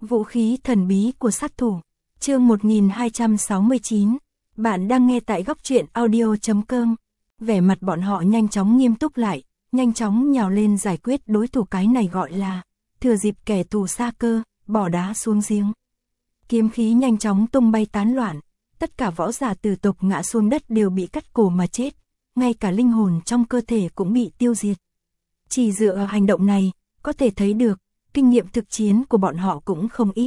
Vũ khí thần bí của sát thủ. Chương 1269. Bạn đang nghe tại góc truyện audio.com. Vẻ mặt bọn họ nhanh chóng nghiêm túc lại, nhanh chóng nhào lên giải quyết đối thủ, cái này gọi là thừa dịp kẻ thù xa cơ, bỏ đá xuống giếng. Kiếm khí nhanh chóng tung bay tán loạn, tất cả võ giả tử tộc ngã xuống đất đều bị cắt cổ mà chết, ngay cả linh hồn trong cơ thể cũng bị tiêu diệt. Chỉ dựa vào hành động này, có thể thấy được, kinh nghiệm thực chiến của bọn họ cũng không ít.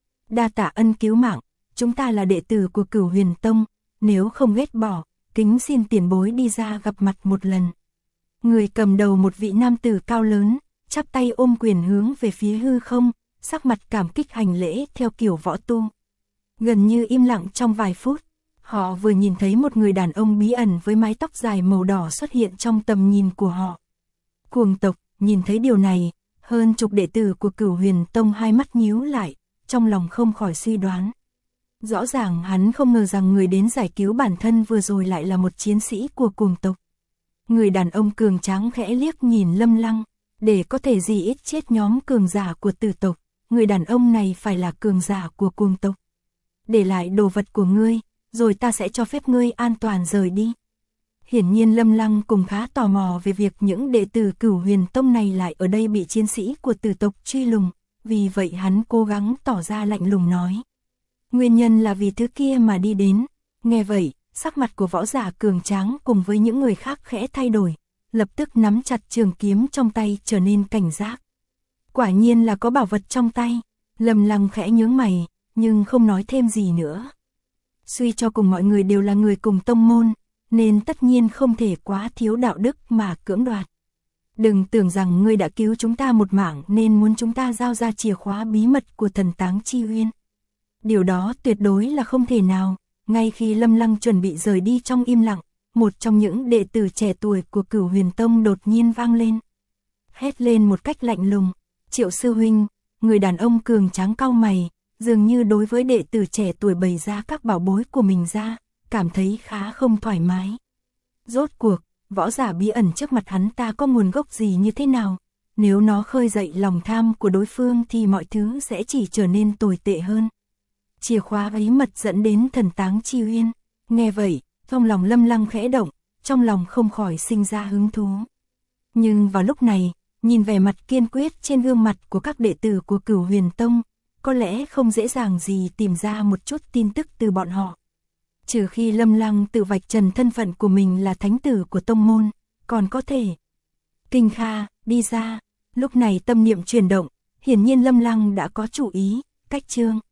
Đa tạ ân cứu mạng, chúng ta là đệ tử của Cửu Huyền Tông, nếu không ghét bỏ, kính xin tiền bối đi ra gặp mặt một lần. Người cầm đầu một vị nam tử cao lớn, chắp tay ôm quyền hướng về phía hư không, sắc mặt cảm kích hành lễ theo kiểu võ tu. Gần như im lặng trong vài phút, họ vừa nhìn thấy một người đàn ông bí ẩn với mái tóc dài màu đỏ xuất hiện trong tầm nhìn của họ. Cuồng tộc, nhìn thấy điều này, hơn chục đệ tử của Cửu Huyền Tông hai mắt nhíu lại, trong lòng không khỏi suy đoán. Rõ ràng hắn không ngờ rằng người đến giải cứu bản thân vừa rồi lại là một chiến sĩ của cuồng tộc. Người đàn ông cường tráng khẽ liếc nhìn Lâm Lăng, để có thể gì ít chết nhóm cường giả của tử tộc, người đàn ông này phải là cường giả của cuồng tộc. Để lại đồ vật của ngươi, rồi ta sẽ cho phép ngươi an toàn rời đi. Hiển nhiên Lâm Lăng cũng khá tò mò về việc những đệ tử Cửu Huyền Tông này lại ở đây bị chiến sĩ của tử tộc truy lùng, vì vậy hắn cố gắng tỏ ra lạnh lùng nói. Nguyên nhân là vì thứ kia mà đi đến. Nghe vậy, sắc mặt của võ giả cường tráng cùng với những người khác khẽ thay đổi, lập tức nắm chặt trường kiếm trong tay trở nên cảnh giác. Quả nhiên là có bảo vật trong tay. Lâm Lăng khẽ nhướng mày, nhưng không nói thêm gì nữa. Suy cho cùng mọi người đều là người cùng tông môn, nên tất nhiên không thể quá thiếu đạo đức mà cưỡng đoạt. Đừng tưởng rằng ngươi đã cứu chúng ta một mạng nên muốn chúng ta giao ra chìa khóa bí mật của thần táng chi uyên. Điều đó tuyệt đối là không thể nào. Ngay khi Lâm Lăng chuẩn bị rời đi trong im lặng, một trong những đệ tử trẻ tuổi của Cửu Huyền Tông đột nhiên vang lên. Hét lên một cách lạnh lùng, Triệu sư huynh. Người đàn ông cường tráng cau mày, dường như đối với đệ tử trẻ tuổi bày ra các bảo bối của mình ra, cảm thấy khá không thoải mái. Rốt cuộc, võ giả bí ẩn trước mặt hắn ta có nguồn gốc gì như thế nào? Nếu nó khơi dậy lòng tham của đối phương thì mọi thứ sẽ chỉ trở nên tồi tệ hơn. Chìa khóa bí mật dẫn đến thần táng chi uyên. Nghe vậy, trong lòng Lâm Lăng khẽ động, trong lòng không khỏi sinh ra hứng thú. Nhưng vào lúc này, nhìn vẻ mặt kiên quyết trên gương mặt của các đệ tử của Cửu Huyền Tông, có lẽ không dễ dàng gì tìm ra một chút tin tức từ bọn họ. Trừ khi Lâm Lăng tự vạch trần thân phận của mình là thánh tử của tông môn, còn có thể. Kinh Kha, đi ra. Lúc này tâm niệm chuyển động, hiển nhiên Lâm Lăng đã có chủ ý, cách chương.